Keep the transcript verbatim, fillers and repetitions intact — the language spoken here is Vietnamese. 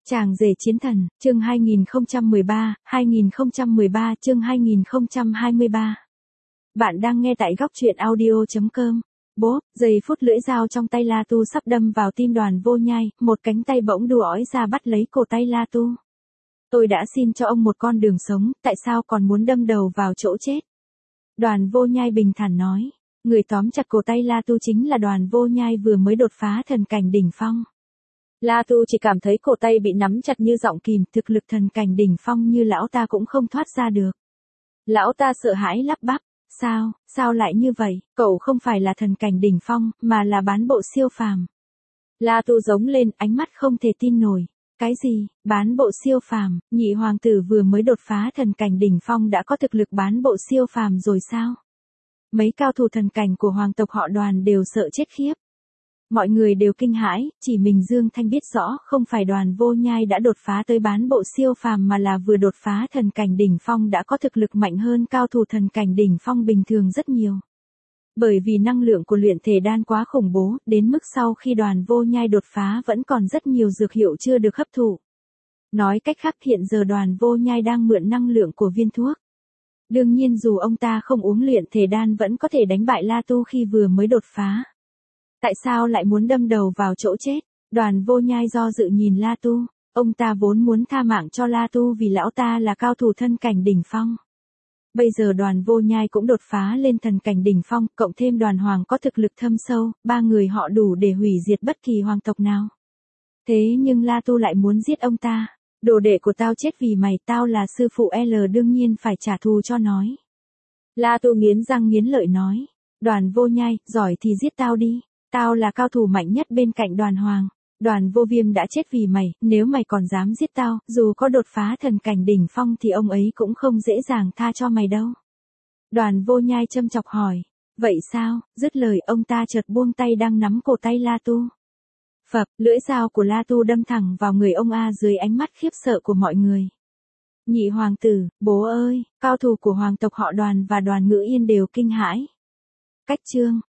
Chàng rể chiến thần, chương hai nghìn không trăm mười ba, hai nghìn không trăm mười ba chương hai nghìn không trăm hai mươi ba. Bạn đang nghe tại góc truyện audio chấm com. Bốp, giây phút lưỡi dao trong tay La Tu sắp đâm vào tim Đoàn Vô Nhai, một cánh tay bỗng đu ói ra bắt lấy cổ tay La Tu. Tôi đã xin cho ông một con đường sống, tại sao còn muốn đâm đầu vào chỗ chết? Đoàn Vô Nhai bình thản nói. Người tóm chặt cổ tay La Tu chính là Đoàn Vô Nhai vừa mới đột phá thần cảnh đỉnh phong. La Tu chỉ cảm thấy cổ tay bị nắm chặt như giọng kìm, thực lực thần cảnh đỉnh phong như lão ta cũng không thoát ra được. Lão ta sợ hãi lắp bắp, sao, sao lại như vậy, cậu không phải là thần cảnh đỉnh phong, mà là bán bộ siêu phàm. La Tu giống lên, ánh mắt không thể tin nổi. Cái gì, bán bộ siêu phàm, nhị hoàng tử vừa mới đột phá thần cảnh đỉnh phong đã có thực lực bán bộ siêu phàm rồi sao? Mấy cao thủ thần cảnh của hoàng tộc họ Đoàn đều sợ chết khiếp. Mọi người đều kinh hãi, chỉ mình Dương Thanh biết rõ không phải Đoàn Vô Nhai đã đột phá tới bán bộ siêu phàm mà là vừa đột phá thần cảnh đỉnh phong đã có thực lực mạnh hơn cao thủ thần cảnh đỉnh phong bình thường rất nhiều. Bởi vì năng lượng của luyện thể đan quá khủng bố, đến mức sau khi Đoàn Vô Nhai đột phá vẫn còn rất nhiều dược hiệu chưa được hấp thụ. Nói cách khác hiện giờ Đoàn Vô Nhai đang mượn năng lượng của viên thuốc. Đương nhiên dù ông ta không uống luyện thể đan vẫn có thể đánh bại La Tu khi vừa mới đột phá. Tại sao lại muốn đâm đầu vào chỗ chết? Đoàn Vô Nhai do dự nhìn La Tu, ông ta vốn muốn tha mạng cho La Tu vì lão ta là cao thủ thân cảnh đỉnh phong. Bây giờ Đoàn Vô Nhai cũng đột phá lên thần cảnh đỉnh phong, cộng thêm Đoàn Hoàng có thực lực thâm sâu, ba người họ đủ để hủy diệt bất kỳ hoàng tộc nào. Thế nhưng La Tu lại muốn giết ông ta. Đồ đệ của tao chết vì mày, tao là sư phụ L đương nhiên phải trả thù cho nói. La Tu nghiến răng nghiến lợi nói. Đoàn Vô Nhai, giỏi thì giết tao đi. Tao là cao thủ mạnh nhất bên cạnh Đoàn Hoàng. Đoàn Vô Viêm đã chết vì mày, nếu mày còn dám giết tao, dù có đột phá thần cảnh đỉnh phong thì ông ấy cũng không dễ dàng tha cho mày đâu. Đoàn Vô Nhai châm chọc hỏi. Vậy sao? Dứt lời ông ta chợt buông tay đang nắm cổ tay La Tu. Phập, lưỡi dao của La Tu đâm thẳng vào người ông A dưới ánh mắt khiếp sợ của mọi người. Nhị hoàng tử, bố ơi, cao thủ của hoàng tộc họ Đoàn và Đoàn Ngữ Yên đều kinh hãi. Cách chương,